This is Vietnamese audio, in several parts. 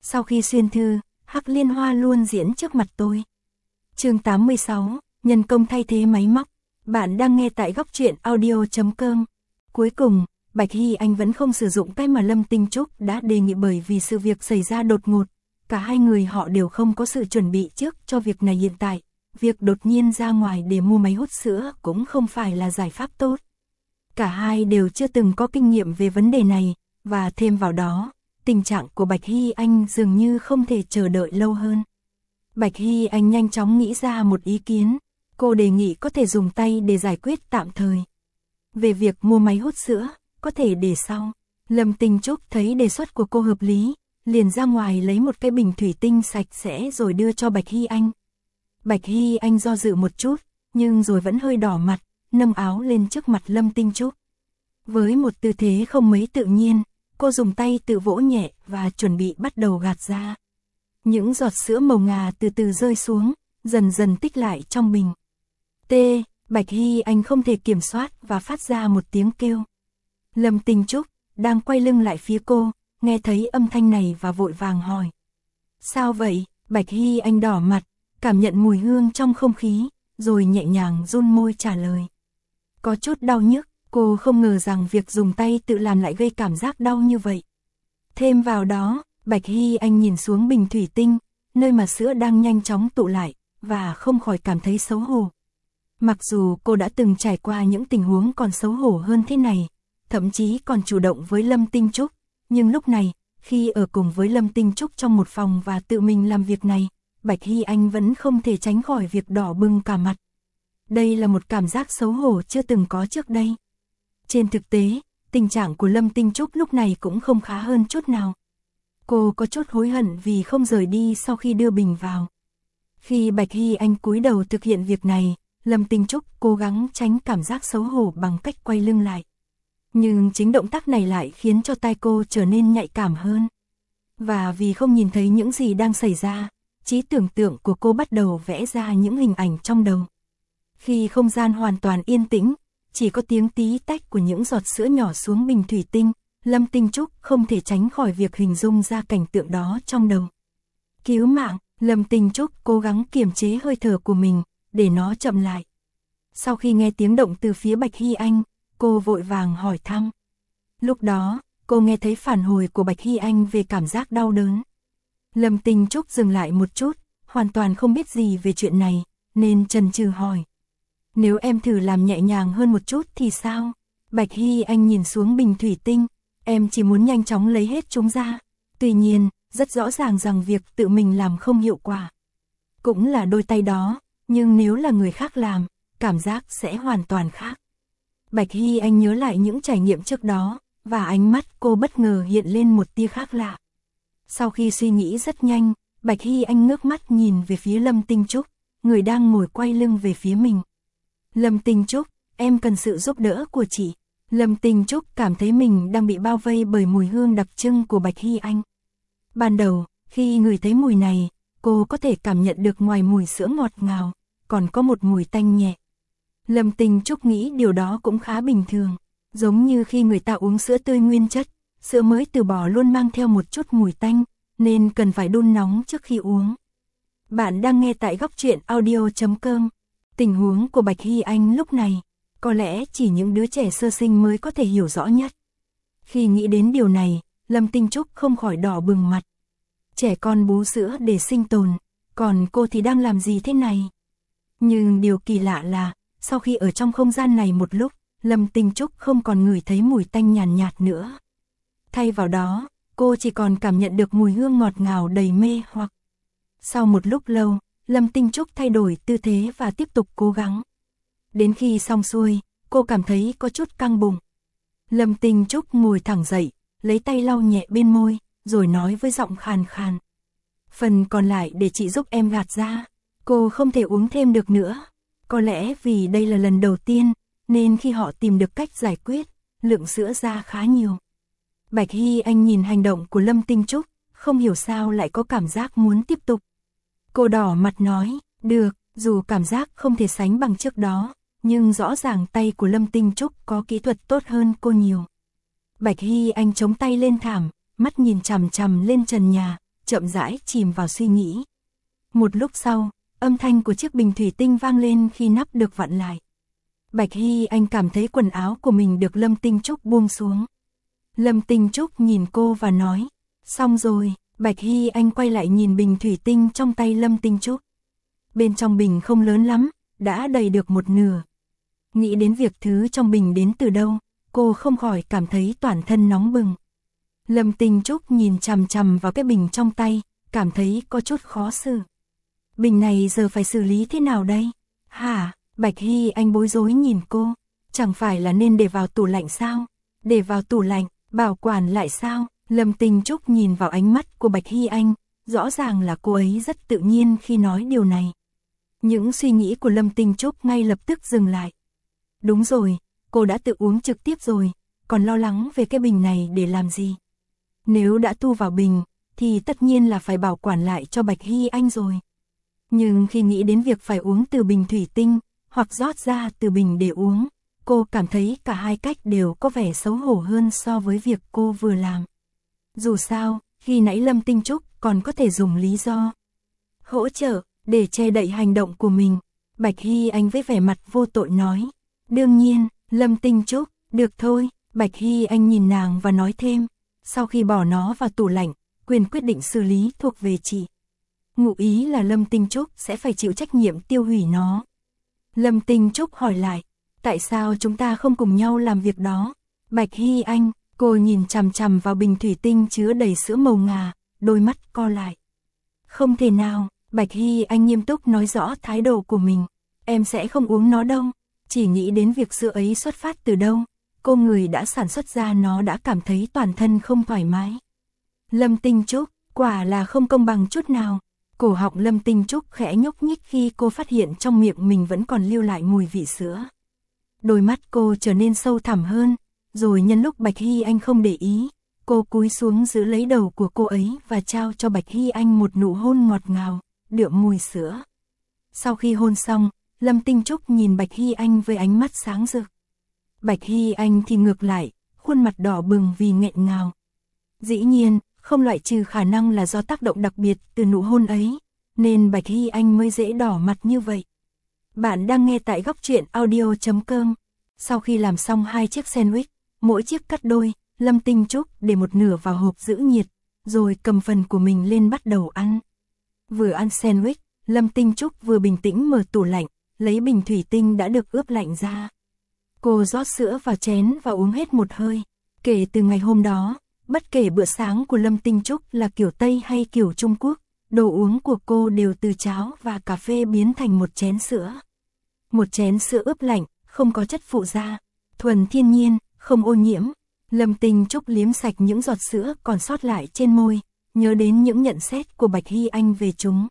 Sau khi xuyên thư, Hắc Liên Hoa luôn diễn trước mặt tôi. Chương 86, nhân công thay thế máy móc. Bạn đang nghe tại góc truyện audio.com. Cuối cùng, Bạch Hy Anh vẫn không sử dụng cái mà Lâm Tinh Trúc đã đề nghị, bởi vì sự việc xảy ra đột ngột. Cả hai người họ đều không có sự chuẩn bị trước cho việc này. Hiện tại, việc đột nhiên ra ngoài để mua máy hút sữa cũng không phải là giải pháp tốt. Cả hai đều chưa từng có kinh nghiệm về vấn đề này, và thêm vào đó, tình trạng của Bạch Hy Anh dường như không thể chờ đợi lâu hơn. Bạch Hy Anh nhanh chóng nghĩ ra một ý kiến, cô đề nghị có thể dùng tay để giải quyết tạm thời. Về việc mua máy hút sữa, có thể để sau. Lâm Tinh Trúc thấy đề xuất của cô hợp lý, liền ra ngoài lấy một cái bình thủy tinh sạch sẽ rồi đưa cho Bạch Hy Anh. Bạch Hy Anh do dự một chút, nhưng rồi vẫn hơi đỏ mặt, nâng áo lên trước mặt Lâm Tinh Trúc. Với một tư thế không mấy tự nhiên, cô dùng tay tự vỗ nhẹ và chuẩn bị bắt đầu gạt ra. Những giọt sữa màu ngà từ từ rơi xuống, dần dần tích lại trong bình. Bạch Hy Anh không thể kiểm soát và phát ra một tiếng kêu. Lâm Tinh Trúc đang quay lưng lại phía cô, nghe thấy âm thanh này và vội vàng hỏi. Sao vậy? Bạch Hy Anh đỏ mặt, cảm nhận mùi hương trong không khí, rồi nhẹ nhàng run môi trả lời. Có chút đau nhức, cô không ngờ rằng việc dùng tay tự làm lại gây cảm giác đau như vậy. Thêm vào đó, Bạch Hy Anh nhìn xuống bình thủy tinh, nơi mà sữa đang nhanh chóng tụ lại, và không khỏi cảm thấy xấu hổ. Mặc dù cô đã từng trải qua những tình huống còn xấu hổ hơn thế này, thậm chí còn chủ động với Lâm Tinh Trúc, nhưng lúc này, khi ở cùng với Lâm Tinh Trúc trong một phòng và tự mình làm việc này, Bạch Hy Anh vẫn không thể tránh khỏi việc đỏ bừng cả mặt. Đây là một cảm giác xấu hổ chưa từng có trước đây. Trên thực tế, tình trạng của Lâm Tinh Trúc lúc này cũng không khá hơn chút nào. Cô có chút hối hận vì không rời đi sau khi đưa bình vào. Khi Bạch Hy Anh cúi đầu thực hiện việc này, Lâm Tinh Trúc cố gắng tránh cảm giác xấu hổ bằng cách quay lưng lại. Nhưng chính động tác này lại khiến cho tai cô trở nên nhạy cảm hơn. Và vì không nhìn thấy những gì đang xảy ra, trí tưởng tượng của cô bắt đầu vẽ ra những hình ảnh trong đầu. Khi không gian hoàn toàn yên tĩnh, chỉ có tiếng tí tách của những giọt sữa nhỏ xuống bình thủy tinh, Lâm Tinh Trúc không thể tránh khỏi việc hình dung ra cảnh tượng đó trong đầu. Cứu mạng! Lâm Tinh Trúc cố gắng kiềm chế hơi thở của mình, để nó chậm lại. Sau khi nghe tiếng động từ phía Bạch Hy Anh, cô vội vàng hỏi thăm. Lúc đó, cô nghe thấy phản hồi của Bạch Hy Anh về cảm giác đau đớn. Lâm Tinh Trúc dừng lại một chút, hoàn toàn không biết gì về chuyện này, nên chần chừ hỏi. Nếu em thử làm nhẹ nhàng hơn một chút thì sao? Bạch Hy Anh nhìn xuống bình thủy tinh, em chỉ muốn nhanh chóng lấy hết chúng ra. Tuy nhiên, rất rõ ràng rằng việc tự mình làm không hiệu quả. Cũng là đôi tay đó, nhưng nếu là người khác làm, cảm giác sẽ hoàn toàn khác. Bạch Hy Anh nhớ lại những trải nghiệm trước đó, và ánh mắt cô bất ngờ hiện lên một tia khác lạ. Sau khi suy nghĩ rất nhanh, Bạch Hy Anh ngước mắt nhìn về phía Lâm Tinh Trúc, người đang ngồi quay lưng về phía mình. Lâm Tinh Trúc, em cần sự giúp đỡ của chị. Lâm Tinh Trúc cảm thấy mình đang bị bao vây bởi mùi hương đặc trưng của Bạch Hy Anh. Ban đầu, khi ngửi thấy mùi này, cô có thể cảm nhận được ngoài mùi sữa ngọt ngào, còn có một mùi tanh nhẹ. Lâm Tinh Trúc nghĩ điều đó cũng khá bình thường, giống như khi người ta uống sữa tươi nguyên chất, sữa mới từ bò luôn mang theo một chút mùi tanh, nên cần phải đun nóng trước khi uống. Bạn đang nghe tại góc truyện audio.com. Tình huống của Bạch Hy Anh lúc này, có lẽ chỉ những đứa trẻ sơ sinh mới có thể hiểu rõ nhất. Khi nghĩ đến điều này, Lâm Tinh Trúc không khỏi đỏ bừng mặt. Trẻ con bú sữa để sinh tồn, còn cô thì đang làm gì thế này? Nhưng điều kỳ lạ là, sau khi ở trong không gian này một lúc, Lâm Tinh Trúc không còn ngửi thấy mùi tanh nhàn nhạt nữa. Thay vào đó, cô chỉ còn cảm nhận được mùi hương ngọt ngào đầy mê hoặc. Sau một lúc lâu, Lâm Tinh Trúc thay đổi tư thế và tiếp tục cố gắng. Đến khi xong xuôi, cô cảm thấy có chút căng bụng. Lâm Tinh Trúc ngồi thẳng dậy, lấy tay lau nhẹ bên môi, rồi nói với giọng khàn khàn. Phần còn lại để chị giúp em gạt ra. Cô không thể uống thêm được nữa. Có lẽ vì đây là lần đầu tiên, nên khi họ tìm được cách giải quyết, lượng sữa ra khá nhiều. Bạch Hy Anh nhìn hành động của Lâm Tinh Trúc, không hiểu sao lại có cảm giác muốn tiếp tục. Cô đỏ mặt nói, được, dù cảm giác không thể sánh bằng trước đó, nhưng rõ ràng tay của Lâm Tinh Trúc có kỹ thuật tốt hơn cô nhiều. Bạch Hy Anh chống tay lên thảm, mắt nhìn chằm chằm lên trần nhà, chậm rãi chìm vào suy nghĩ. Một lúc sau, âm thanh của chiếc bình thủy tinh vang lên khi nắp được vặn lại. Bạch Hy Anh cảm thấy quần áo của mình được Lâm Tinh Trúc buông xuống. Lâm Tinh Trúc nhìn cô và nói, xong rồi. Bạch Hy Anh quay lại nhìn bình thủy tinh trong tay Lâm Tinh Trúc. Bên trong bình không lớn lắm, đã đầy được một nửa. Nghĩ đến việc thứ trong bình đến từ đâu, cô không khỏi cảm thấy toàn thân nóng bừng. Lâm Tinh Trúc nhìn chằm chằm vào cái bình trong tay, cảm thấy có chút khó xử. Bình này giờ phải xử lý thế nào đây? Hả? Bạch Hy Anh bối rối nhìn cô. Chẳng phải là nên để vào tủ lạnh sao? Để vào tủ lạnh, bảo quản lại sao? Lâm Tinh Trúc nhìn vào ánh mắt của Bạch Hy Anh, rõ ràng là cô ấy rất tự nhiên khi nói điều này. Những suy nghĩ của Lâm Tinh Trúc ngay lập tức dừng lại. Đúng rồi, cô đã tự uống trực tiếp rồi, còn lo lắng về cái bình này để làm gì? Nếu đã thu vào bình, thì tất nhiên là phải bảo quản lại cho Bạch Hy Anh rồi. Nhưng khi nghĩ đến việc phải uống từ bình thủy tinh, hoặc rót ra từ bình để uống, cô cảm thấy cả hai cách đều có vẻ xấu hổ hơn so với việc cô vừa làm. Dù sao, khi nãy Lâm Tinh Trúc còn có thể dùng lý do hỗ trợ để che đậy hành động của mình. Bạch Hy Anh với vẻ mặt vô tội nói. Đương nhiên, Lâm Tinh Trúc, được thôi. Bạch Hy Anh nhìn nàng và nói thêm. Sau khi bỏ nó vào tủ lạnh, quyền quyết định xử lý thuộc về chị. Ngụ ý là Lâm Tinh Trúc sẽ phải chịu trách nhiệm tiêu hủy nó. Lâm Tinh Trúc hỏi lại. Tại sao chúng ta không cùng nhau làm việc đó? Bạch Hy Anh, cô nhìn chằm chằm vào bình thủy tinh chứa đầy sữa màu ngà, đôi mắt co lại. Không thể nào, Bạch Hy Anh nghiêm túc nói rõ thái độ của mình. Em sẽ không uống nó đâu, chỉ nghĩ đến việc sữa ấy xuất phát từ đâu. Cô người đã sản xuất ra nó đã cảm thấy toàn thân không thoải mái. Lâm Tinh Trúc, quả là không công bằng chút nào. Cổ họng Lâm Tinh Trúc khẽ nhúc nhích khi cô phát hiện trong miệng mình vẫn còn lưu lại mùi vị sữa. Đôi mắt cô trở nên sâu thẳm hơn, rồi nhân lúc Bạch Hy Anh không để ý, cô cúi xuống giữ lấy đầu của cô ấy và trao cho Bạch Hy Anh một nụ hôn ngọt ngào, đượm mùi sữa. Sau khi hôn xong, Lâm Tinh Trúc nhìn Bạch Hy Anh với ánh mắt sáng rực. Bạch Hy Anh thì ngược lại, khuôn mặt đỏ bừng vì nghẹn ngào. Dĩ nhiên, không loại trừ khả năng là do tác động đặc biệt từ nụ hôn ấy, nên Bạch Hy Anh mới dễ đỏ mặt như vậy. Bạn đang nghe tại Góc Truyện Audio.com. Sau khi làm xong 2 chiếc sandwich, mỗi chiếc cắt đôi, Lâm Tinh Trúc để một nửa vào hộp giữ nhiệt, rồi cầm phần của mình lên bắt đầu ăn. Vừa ăn sandwich, Lâm Tinh Trúc vừa bình tĩnh mở tủ lạnh, lấy bình thủy tinh đã được ướp lạnh ra. Cô rót sữa vào chén và uống hết một hơi. Kể từ ngày hôm đó, bất kể bữa sáng của Lâm Tinh Trúc là kiểu Tây hay kiểu Trung Quốc, đồ uống của cô đều từ cháo và cà phê biến thành một chén sữa. Một chén sữa ướp lạnh, không có chất phụ gia, thuần thiên nhiên, không ô nhiễm. Lâm Tinh Trúc liếm sạch những giọt sữa còn sót lại trên môi, nhớ đến những nhận xét của Bạch Hy Anh về chúng.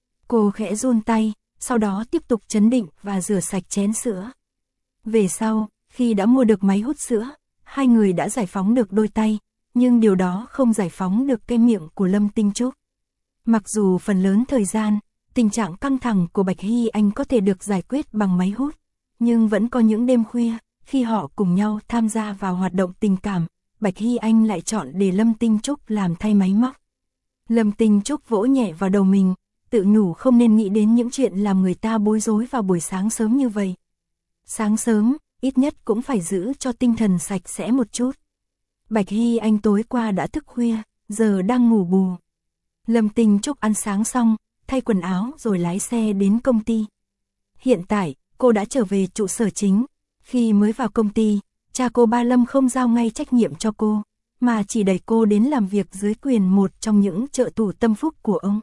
Cô khẽ run tay, sau đó tiếp tục trấn định và rửa sạch chén sữa. Về sau, khi đã mua được máy hút sữa, hai người đã giải phóng được đôi tay, nhưng điều đó không giải phóng được cái miệng của Lâm Tinh Trúc. Mặc dù phần lớn thời gian, tình trạng căng thẳng của Bạch Hy Anh có thể được giải quyết bằng máy hút, nhưng vẫn có những đêm khuya, khi họ cùng nhau tham gia vào hoạt động tình cảm, Bạch Hy Anh lại chọn để Lâm Tinh Trúc làm thay máy móc. Lâm Tinh Trúc vỗ nhẹ vào đầu mình, tự nhủ không nên nghĩ đến những chuyện làm người ta bối rối vào buổi sáng sớm như vậy. Sáng sớm, ít nhất cũng phải giữ cho tinh thần sạch sẽ một chút. Bạch Hy Anh tối qua đã thức khuya, giờ đang ngủ bù. Lâm Tinh Trúc ăn sáng xong, thay quần áo rồi lái xe đến công ty. Hiện tại, cô đã trở về trụ sở chính. Khi mới vào công ty, cha cô Ba Lâm không giao ngay trách nhiệm cho cô, mà chỉ đẩy cô đến làm việc dưới quyền một trong những trợ thủ tâm phúc của ông.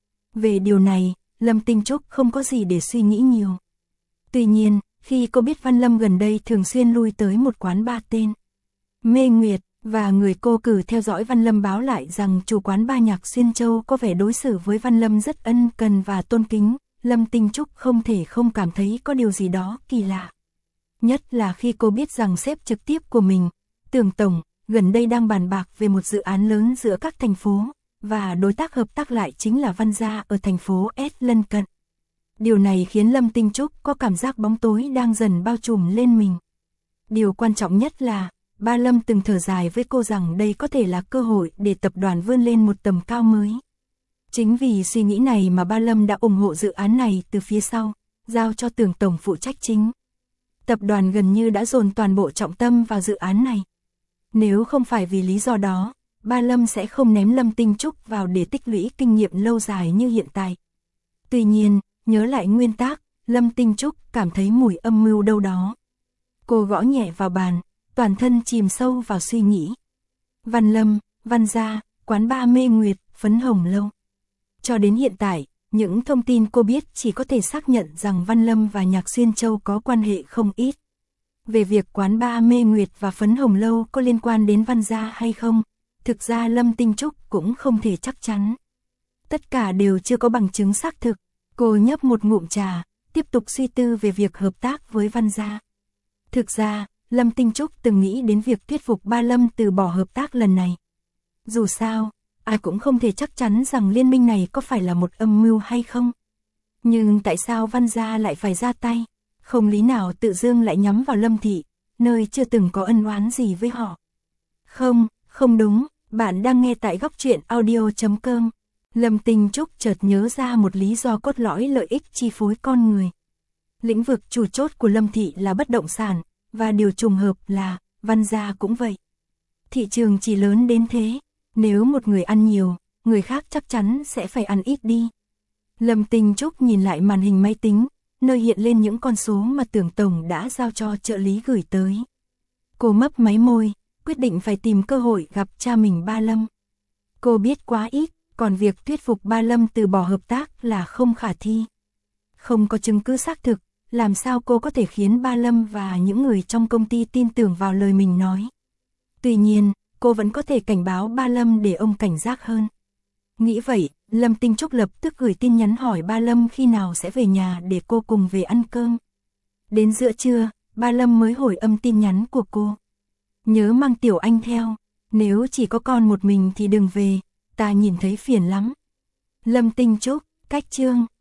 Về điều này, Lâm Tinh Trúc không có gì để suy nghĩ nhiều. Tuy nhiên, khi cô biết Văn Lâm gần đây thường xuyên lui tới một quán bar tên Mê Nguyệt, và người cô cử theo dõi Văn Lâm báo lại rằng chủ quán bar Nhạc Xuyên Châu có vẻ đối xử với Văn Lâm rất ân cần và tôn kính, Lâm Tinh Trúc không thể không cảm thấy có điều gì đó kỳ lạ. Nhất là khi cô biết rằng sếp trực tiếp của mình, Tưởng Tổng, gần đây đang bàn bạc về một dự án lớn giữa các thành phố, và đối tác hợp tác lại chính là Văn Gia ở thành phố S lân cận. Điều này khiến Lâm Tinh Trúc có cảm giác bóng tối đang dần bao trùm lên mình. Điều quan trọng nhất là, Ba Lâm từng thở dài với cô rằng đây có thể là cơ hội để tập đoàn vươn lên một tầm cao mới. Chính vì suy nghĩ này mà ba Lâm đã ủng hộ dự án này từ phía sau, giao cho Tưởng tổng phụ trách chính. Tập đoàn gần như đã dồn toàn bộ trọng tâm vào dự án này. Nếu không phải vì lý do đó, ba Lâm sẽ không ném Lâm Tinh Trúc vào để tích lũy kinh nghiệm lâu dài như hiện tại. Tuy nhiên, nhớ lại nguyên tắc, Lâm Tinh Trúc cảm thấy mùi âm mưu đâu đó. Cô gõ nhẹ vào bàn, toàn thân chìm sâu vào suy nghĩ. Văn Lâm, Văn Gia, quán bar Mê Nguyệt, Phấn Hồng Lâu. Cho đến hiện tại, những thông tin cô biết chỉ có thể xác nhận rằng Văn Lâm và Nhạc Xuyên Châu có quan hệ không ít. Về việc quán bar Mê Nguyệt và Phấn Hồng Lâu có liên quan đến Văn Gia hay không, thực ra Lâm Tinh Trúc cũng không thể chắc chắn. Tất cả đều chưa có bằng chứng xác thực. Cô nhấp một ngụm trà, tiếp tục suy tư về việc hợp tác với Văn Gia. Thực ra, Lâm Tinh Trúc từng nghĩ đến việc thuyết phục ba Lâm từ bỏ hợp tác lần này. Dù sao, ai cũng không thể chắc chắn rằng liên minh này có phải là một âm mưu hay không. Nhưng tại sao Văn Gia lại phải ra tay? Không lý nào tự dưng lại nhắm vào Lâm Thị, nơi chưa từng có ân oán gì với họ. Không đúng, bạn đang nghe tại góc truyện audio.com. Lâm Tinh Trúc chợt nhớ ra một lý do cốt lõi lợi ích chi phối con người. Lĩnh vực chủ chốt của Lâm Thị là bất động sản, và điều trùng hợp là, Văn Gia cũng vậy. Thị trường chỉ lớn đến thế, nếu một người ăn nhiều, người khác chắc chắn sẽ phải ăn ít đi. Lâm Tinh Trúc nhìn lại màn hình máy tính, nơi hiện lên những con số mà Tưởng tổng đã giao cho trợ lý gửi tới. Cô mấp máy môi, quyết định phải tìm cơ hội gặp cha mình ba Lâm. Cô biết quá ít, còn việc thuyết phục ba Lâm từ bỏ hợp tác là không khả thi. Không có chứng cứ xác thực, làm sao cô có thể khiến ba Lâm và những người trong công ty tin tưởng vào lời mình nói. Tuy nhiên, cô vẫn có thể cảnh báo ba Lâm để ông cảnh giác hơn. Nghĩ vậy, Lâm Tinh Trúc lập tức gửi tin nhắn hỏi ba Lâm khi nào sẽ về nhà để cô cùng về ăn cơm. Đến giữa trưa, ba Lâm mới hồi âm tin nhắn của cô. Nhớ mang Tiểu Anh theo, nếu chỉ có con một mình thì đừng về, ta nhìn thấy phiền lắm. Lâm Tinh Trúc, cách chương.